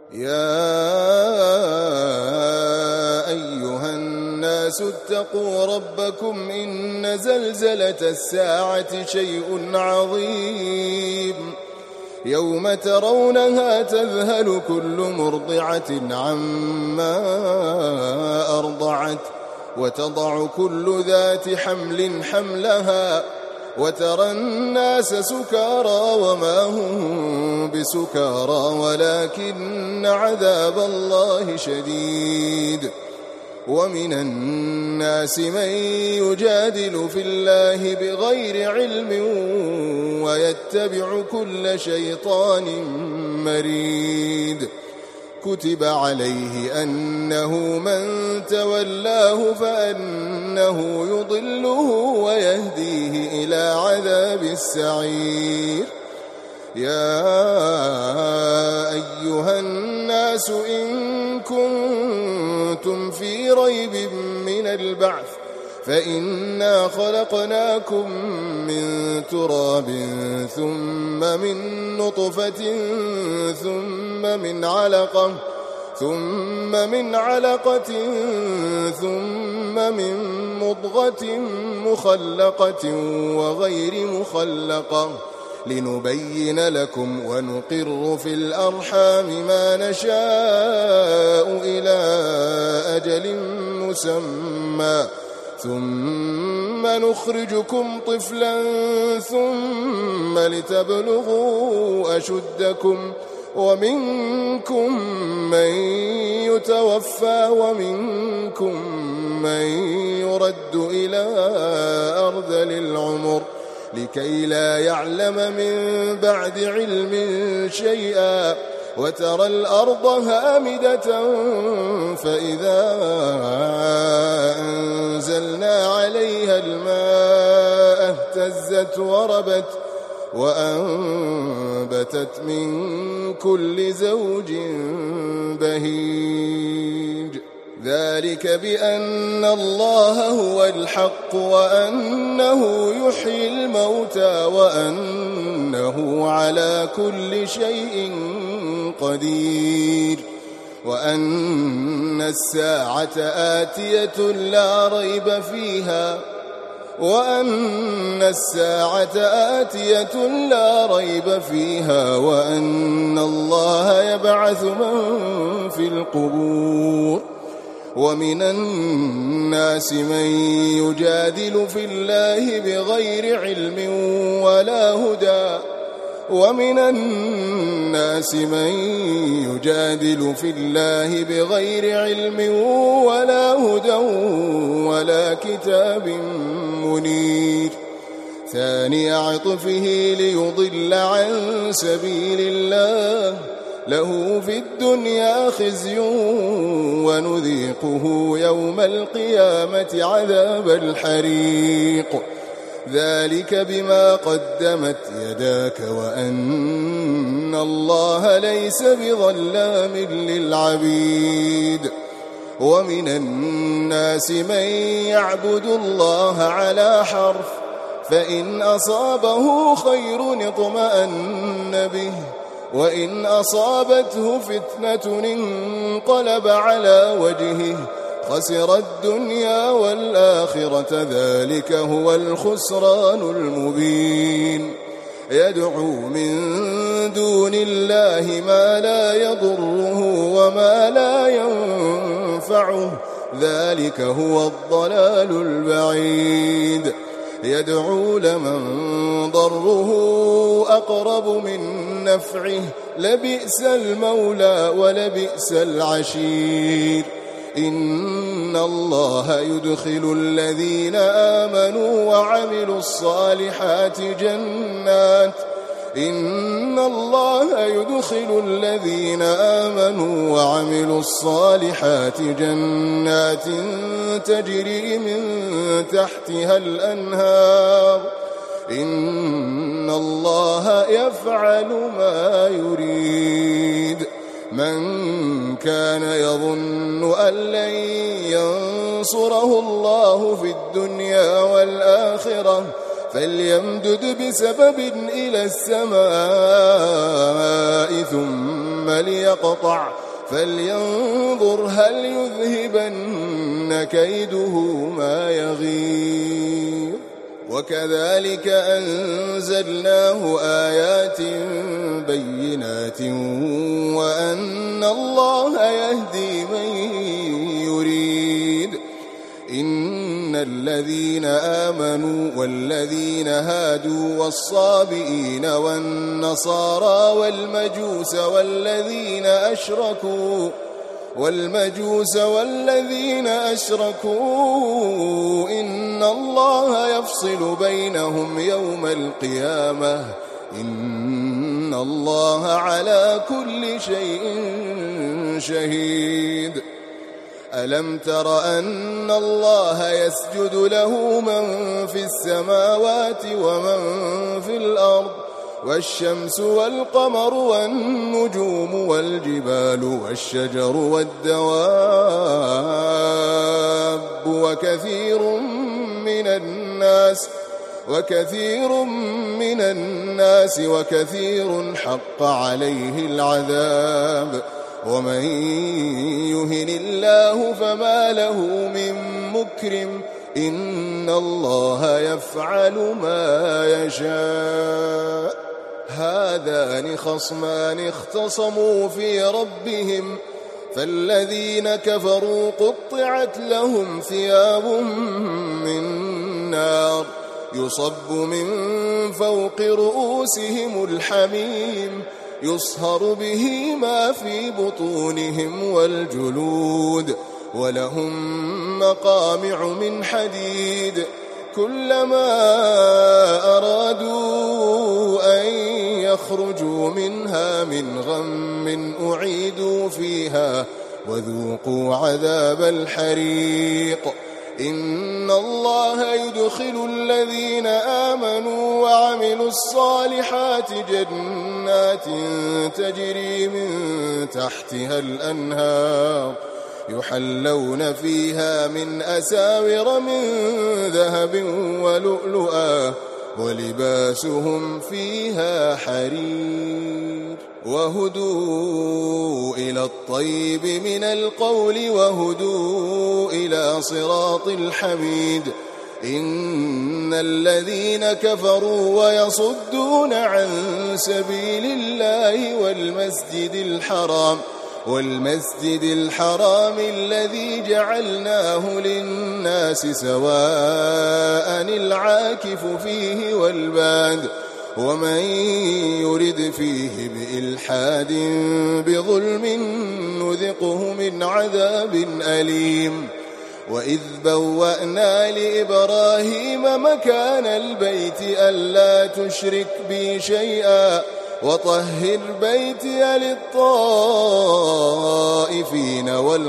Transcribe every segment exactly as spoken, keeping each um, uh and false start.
يا أيها الناس اتقوا ربكم إن زلزلة الساعة شيء عظيم يوم ترونها تذهل كل مرضعة عما أرضعت وتضع كل ذات حمل حملها وترى الناس سكارى وما هم بسكارى ولكن عذاب الله شديد. ومن الناس من يجادل في الله بغير علم ويتبع كل شيطان مريد. كتب عليه أنه من تولاه فأنه يضله ويهديه إلى عذاب السعير. يا أيها الناس إن كنتم في ريب من البعث فإنا خلقناكم من تراب ثم من نطفة ثم من علقة ثم من علقة ثم من مضغة مخلقة وغير مخلقة لنبين لكم ونقر في الأرحام ما نشاء إلى أجل مسمى ثم نخرجكم طفلا ثم لتبلغوا أشدكم ومنكم من يتوفى ومنكم من يرد إلى أرذل العمر لكي لا يعلم من بعد علم شيئا. وترى الأرض هامدة فإذا أنزلنا عليها الماء اهتزت وربت وأنبتت من كل زوج بهيج. ذلك بأن الله هو الحق وأنه يحيي الموتى وأنه على كل شيء قدير وأن الساعة آتية لا ريب فيها وأن الساعة آتية لا ريب فيها وأن الله يبعث من في القبور. ومن الناس من يجادل في الله بغير علم ولا هدى ومن الناس من يجادل في الله بغير علم ولا هدى ولا كتاب منير. ثاني عطفه ليضل عن سبيل الله له في الدنيا خزي ونذيقه يوم القيامة عذاب الحريق. ذلك بما قدمت يداك وأن الله ليس بظلام للعبيد. ومن الناس من يعبد الله على حرف فإن أصابه خير اطمأن به وإن أصابته فتنة انقلب على وجهه خسر الدنيا والآخرة ذلك هو الخسران المبين. يدعو من دون الله ما لا يضره وما لا ينفعه ذلك هو الضلال البعيد. يدعو لمن ضره أقرب من نفعه لبئس المولى ولبئس العشير. إن الله يدخل الذين آمنوا وعملوا الصالحات جنات إن الله يدخل الذين آمنوا وعملوا الصالحات جنات تجري من تحتها الأنهار إن الله يفعل ما يريد. من كان يظن أن لن ينصره الله في الدنيا والآخرة فليمدد بسبب إلى السماء ثم ليقطع فلينظر هل يذهبن كيده ما يغيظ. وكذلك أنزلناه آيات بينات وأن الله يهدي من يريد. إن الذين آمنوا والذين هادوا والصابئين والنصارى والمجوس والذين أشركوا والمجوس والذين أشركوا إن الله يفصل بينهم يوم القيامة إن الله على كل شيء شهيد. ألم تر أن الله يسجد له من في السماوات ومن في الأرض والشمس والقمر والنجوم والجبال والشجر والدواب وكثير من الناس وكثير من الناس وكثير حق عليه العذاب ومن يهن الله فما له من مكرم إن الله يفعل ما يشاء. هذان خصمان اختصموا في ربهم فالذين كفروا قطعت لهم ثياب من نار يصب من فوق رؤوسهم الحميم يصهر به ما في بطونهم والجلود ولهم مقامع من حديد كلما أرادوا أن يخرجوا منها من غم أعيدوا فيها وذوقوا عذاب الحريق. إن الله يدخل الذين آمنوا وعملوا الصالحات جنات تجري من تحتها الأنهار يحلون فيها من أساور من ذهب ولؤلؤا ولباسهم فيها حرير وهدوا إلى الطيب من القول وهدوا إلى صراط الحميد. إن الذين كفروا ويصدون عن سبيل الله والمسجد الحرام والمسجد الحرام الذي جعلناه للناس سواء العاكف فيه والباد ومن يرد فيه بإلحاد بظلم نذقه من عذاب أليم. وإذ بوأنا لإبراهيم مكان البيت ألا تشرك بي شيئا وطهر بيتي للطائفين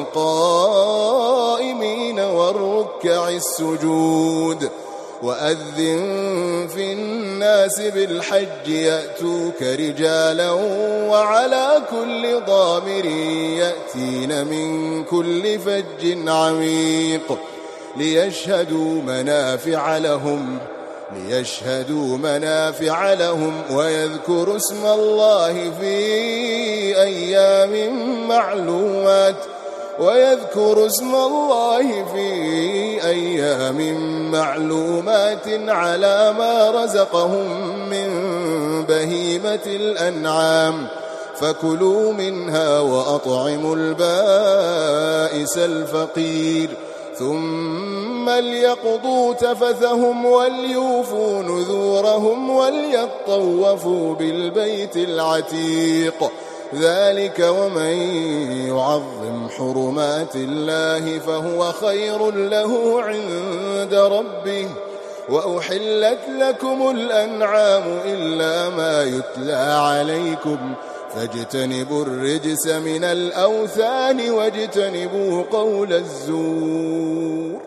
والقائمين والركع السجود. وأذن في الناس بالحج يأتوك رجالا وعلى كل ضامر يأتين من كل فج عميق ليشهدوا منافع لهم ليشهدوا منافع لهم ويذكروا اسم الله في أيام معلومات ويذكروا اسم الله في أيام معلومات على ما رزقهم من بهيمة الأنعام فكلوا منها وأطعموا البائس الفقير ثم ليقضوا تفثهم وليوفوا نذورهم وليطوفوا بالبيت العتيق. ذلك ومن يعظم حرمات الله فهو خير له عند ربه. وأحلت لكم الأنعام إلا ما يتلى عليكم فاجتنبوا الرجس من الأوثان واجتنبوا قول الزور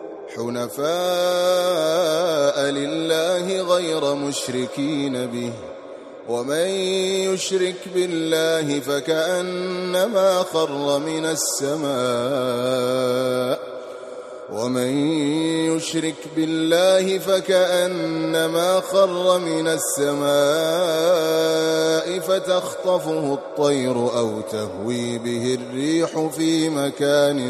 حنفاء لله غير مشركين به ومن يشرك بالله فكأنما خر من السماء ومن يشرك بالله فكأنما خر من السماء فتخطفه الطير أو تهوي به الريح في مكان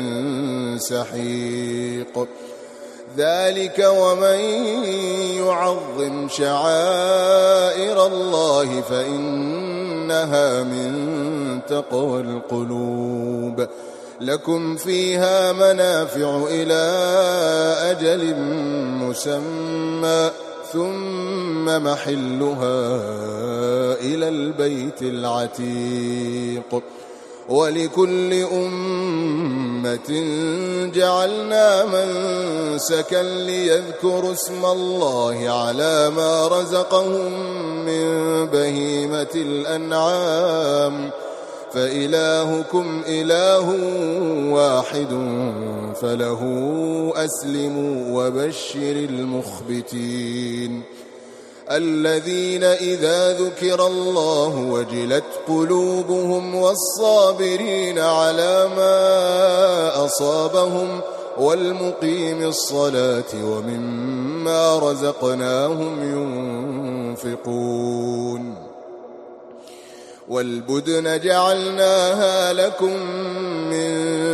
سحيق ذلك ومن يعظم شعائر الله فإنها من تقوى القلوب لكم فيها منافع إلى أجل مسمى ثم محلها إلى البيت العتيق ولكل أمة جعلنا منسكا ليذكروا اسم الله على ما رزقهم من بهيمة الأنعام فإلهكم إله واحد فله أسلموا وبشر المخبتين الذين إذا ذكر الله وجلت قلوبهم والصابرين على ما أصابهم والمقيم الصلاة ومما رزقناهم ينفقون والبدن جعلناها لكم من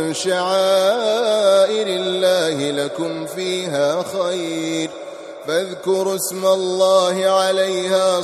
شعائر الله لكم فيها خير فاذكروا اسم الله عليها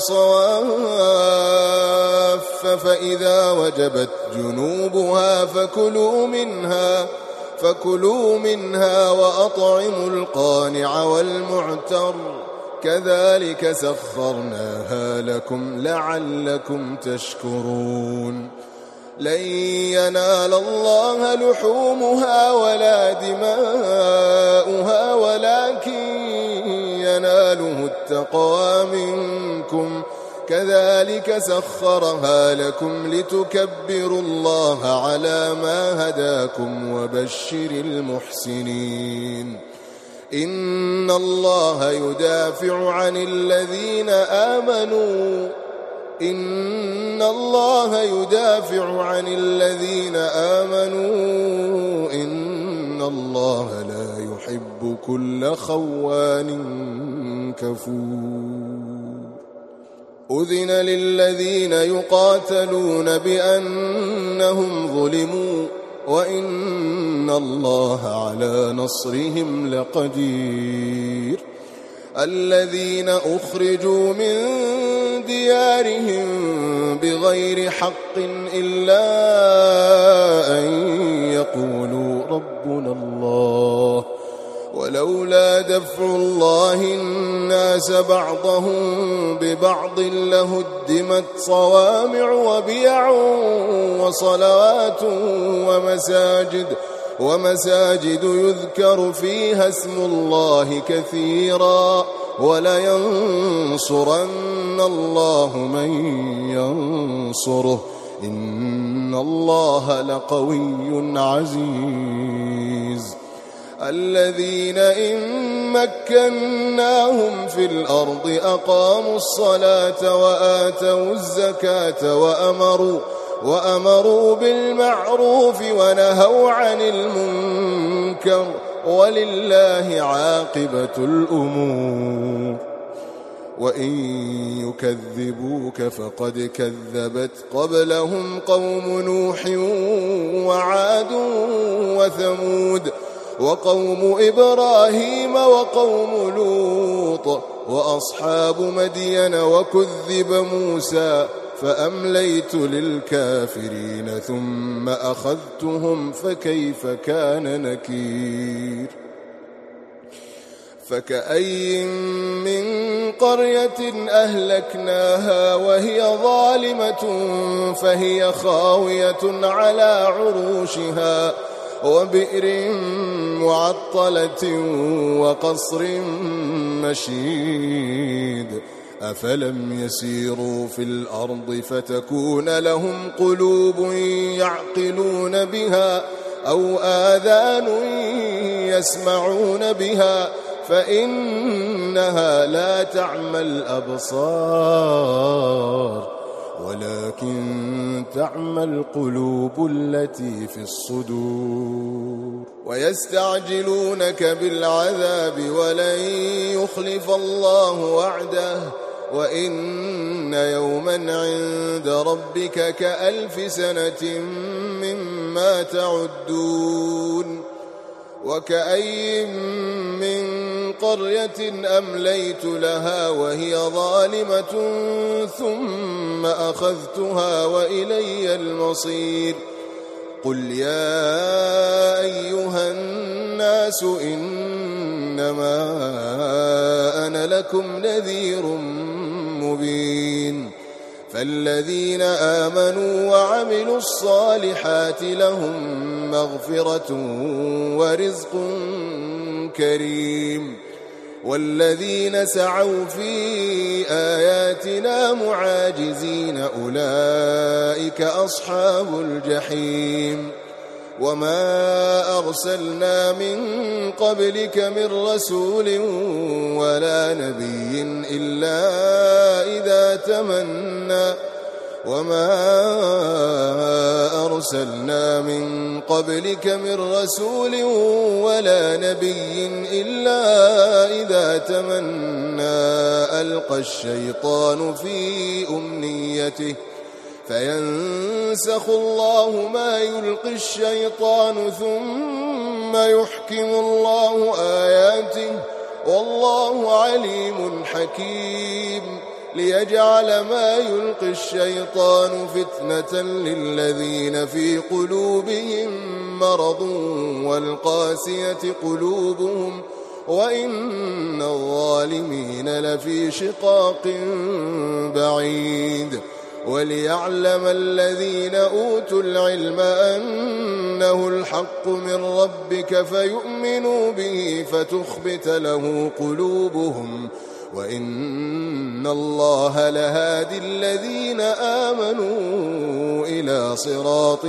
صواف فإذا وجبت جنوبها فكلوا منها فكلوا منها وأطعموا القانع والمعتر كذلك سخرناها لكم لعلكم تشكرون لن ينال الله لحومها ولا دماؤها ولكن يناله التقوى منكم كذلك سخرها لكم لتكبروا الله على ما هداكم وبشر المحسنين إن الله يدافع عن الذين آمنوا إن الله يدافع عن الذين آمنوا إن الله لا يحب كل خوان كفور أذن للذين يقاتلون بأنهم ظلموا وإن الله على نصرهم لقدير الذين أخرجوا من ديارهم بغير حق إلا أن يقولوا ربنا الله ولولا دفع الله الناس بعضهم ببعض لهدمت صوامع وبيع وصلوات ومساجد ومساجد يذكر فيها اسم الله كثيرا ولينصرن الله من ينصره إن الله لقوي عزيز الذين إن مكناهم في الأرض أقاموا الصلاة وآتوا الزكاة وأمروا وأمروا بالمعروف ونهوا عن المنكر ولله عاقبة الأمور وإن يكذبوك فقد كذبت قبلهم قوم نوح وعاد وثمود وقوم إبراهيم وقوم لوط وأصحاب مدين وكذب موسى فأمليت للكافرين ثم أخذتهم فكيف كان نكير فكأي من قرية أهلكناها وهي ظالمة فهي خاوية على عروشها وبئر معطلة وقصر مشيد أفلم يسيروا في الأرض فتكون لهم قلوب يعقلون بها أو آذان يسمعون بها فإنها لا تعمى الأبصار ولكن تعمى القلوب التي في الصدور. ويستعجلونك بالعذاب ولن يخلف الله وعده وإن يوما عند ربك كألف سنة مما تعدون. وكأي من قرية أمليت لها وهي ظالمة ثم أخذتها وإلي المصير. قل يا أيها الناس إنما أنا لكم نذير مبين. فالذين آمنوا وعملوا الصالحات لهم مغفرة ورزق كريم. والذين سعوا في آياتنا معاجزين أولئك أصحاب الجحيم. وما أرسلنا من قبلك من رسول ولا نبي إلا إذا تمنى وما أرسلنا من قبلك من رسول ولا نبي إلا إذا تمنى ألقى الشيطان في أمنيته فينسخ الله ما يلقي الشيطان ثم يحكم الله آياته والله عليم حكيم. ليجعل ما يلقي الشيطان فتنة للذين في قلوبهم مرض والقاسية قلوبهم وإن الظالمين لفي شقاق بعيد. وليعلم الذين أوتوا العلم أنه الحق من ربك فيؤمنوا به فتخبت له قلوبهم وإن الله لهادي الذين آمنوا إلى صراط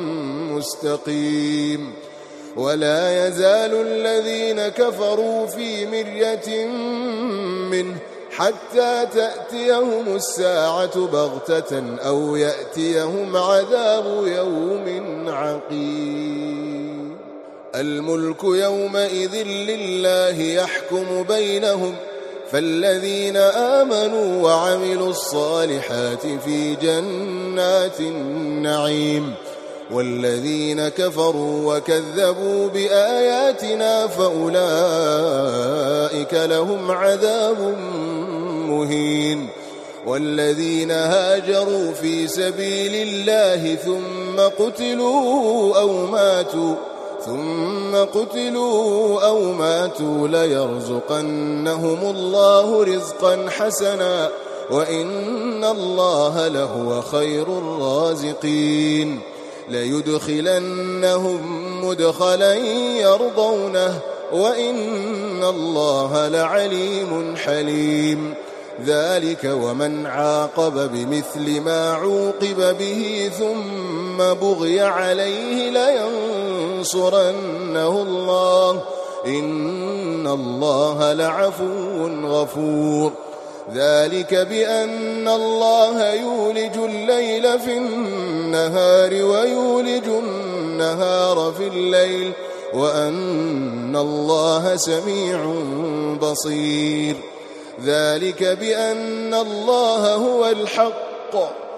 مستقيم. ولا يزال الذين كفروا في مرية منه حتى تأتيهم الساعة بغتة أو يأتيهم عذاب يوم عقيم. الملك يومئذ لله يحكم بينهم فالذين آمنوا وعملوا الصالحات في جنات النعيم والذين كفروا وكذبوا بآياتنا فأولئك لهم عذاب مهين. والذين هاجروا في سبيل الله ثم قتلوا أو ماتوا ثم قتلوا أو ماتوا ليرزقنهم الله رزقا حسنا وإن الله لهو خير الرازقين. ليدخلنهم مدخلا يرضونه وإن الله لعليم حليم. ذلك ومن عاقب بمثل ما عوقب به ثم بغي عليه لينصرنه الله إن الله لعفو غفور. ذلك بأن الله يولج الليل في النهار ويولج النهار في الليل وأن الله سميع بصير. ذلك بأن الله هو الحق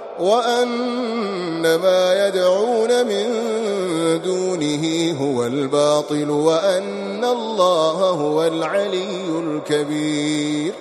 وأن ما يدعون من دونه هو الباطل وأن الله هو العلي الكبير.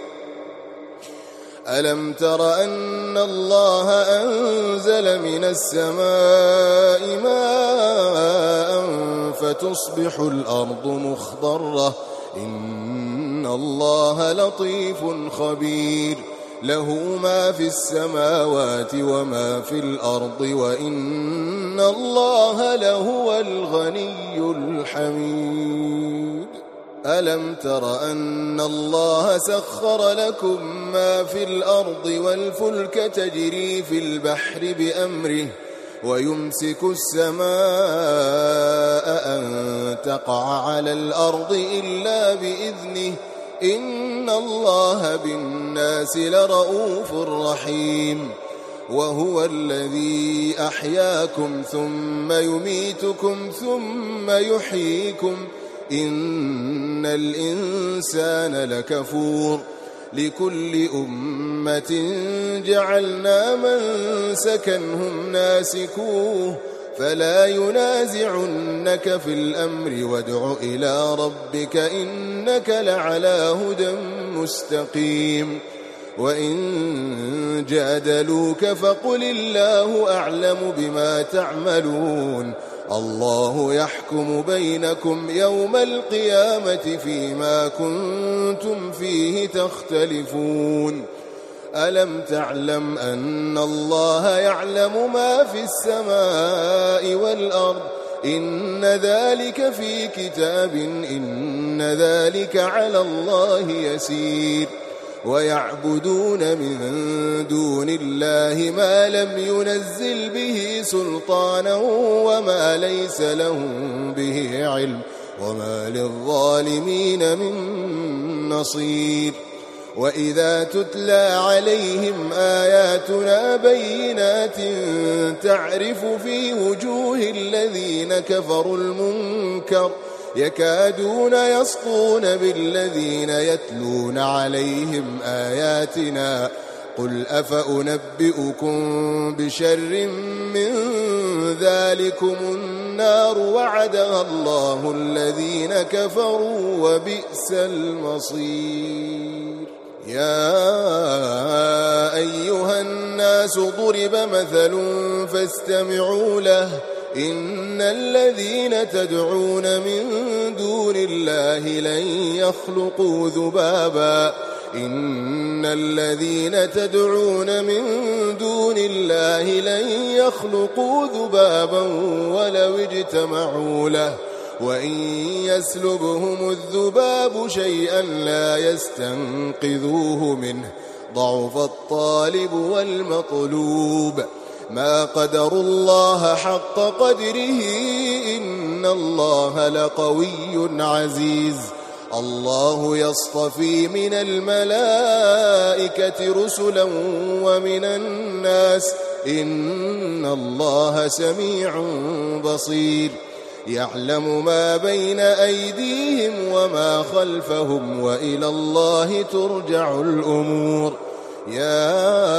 ألم تر أن الله أنزل من السماء ماء فتصبح الأرض مخضرة إن الله لطيف خبير. له ما في السماوات وما في الأرض وإن الله لهو الغني الحميد. ألم تر أن الله سخر لكم ما في الأرض والفلك تجري في البحر بأمره ويمسك السماء أن تقع على الأرض إلا بإذنه إن الله بالناس لرؤوف رحيم. وهو الذي أحياكم ثم يميتكم ثم يحييكم إن الإنسان لكفور لكل أمة جعلنا منسكا هم ناسكوه فلا ينازعنك في الأمر وادع إلى ربك إنك لعلى هدى مستقيم وإن جادلوك فقل الله أعلم بما تعملون الله يحكم بينكم يوم القيامة فيما كنتم فيه تختلفون ألم تعلم أن الله يعلم ما في السماء والأرض إن ذلك في كتاب إن ذلك على الله يسير ويعبدون من دون الله ما لم ينزل به سلطانا وما ليس لهم به علم وما للظالمين من نصير وإذا تتلى عليهم آياتنا بينات تعرف في وجوه الذين كفروا المنكر يكادون يسطون بالذين يتلون عليهم آياتنا قل أفأنبئكم بشر من ذلكم النار وعدها الله الذين كفروا وبئس المصير يا أيها الناس ضرب مثل فاستمعوا له إن الذين تدعون من دون الله لن يخلقوا ذبابا إن الذين تدعون من دون الله لن يخلقوا ذبابا ولو اجتمعوا له وإن يسلبهم الذباب شيئا لا يستنقذوه منه ضعف الطالب والمطلوب ما قدروا الله حق قدره إن الله لقوي عزيز الله يصطفي من الملائكة رسلا ومن الناس إن الله سميع بصير يعلم ما بين أيديهم وما خلفهم وإلى الله ترجع الأمور يا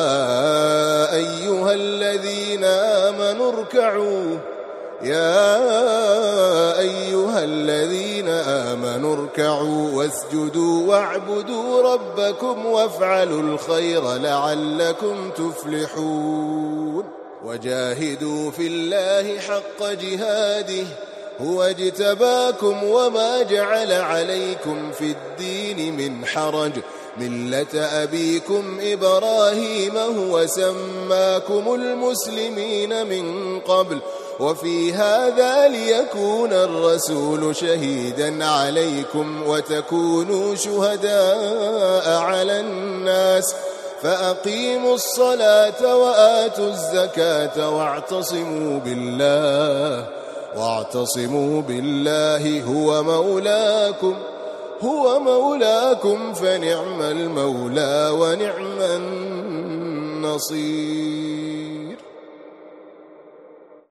أيها الذين آمنوا اركعوا يا أيها الذين آمنوا اركعوا واسجدوا واعبدوا ربكم وافعلوا الخير لعلكم تفلحون وجاهدوا في الله حق جهاده هو اجتباكم وما جعل عليكم في الدين من حرج ملة أبيكم إبراهيم هو سماكم المسلمين من قبل وفي هذا ليكون الرسول شهيدا عليكم وتكونوا شهداء على الناس فأقيموا الصلاة وآتوا الزكاة واعتصموا بالله واعتصموا بالله هو مولاكم هو مولاكم فنعم المولى ونعم النصير.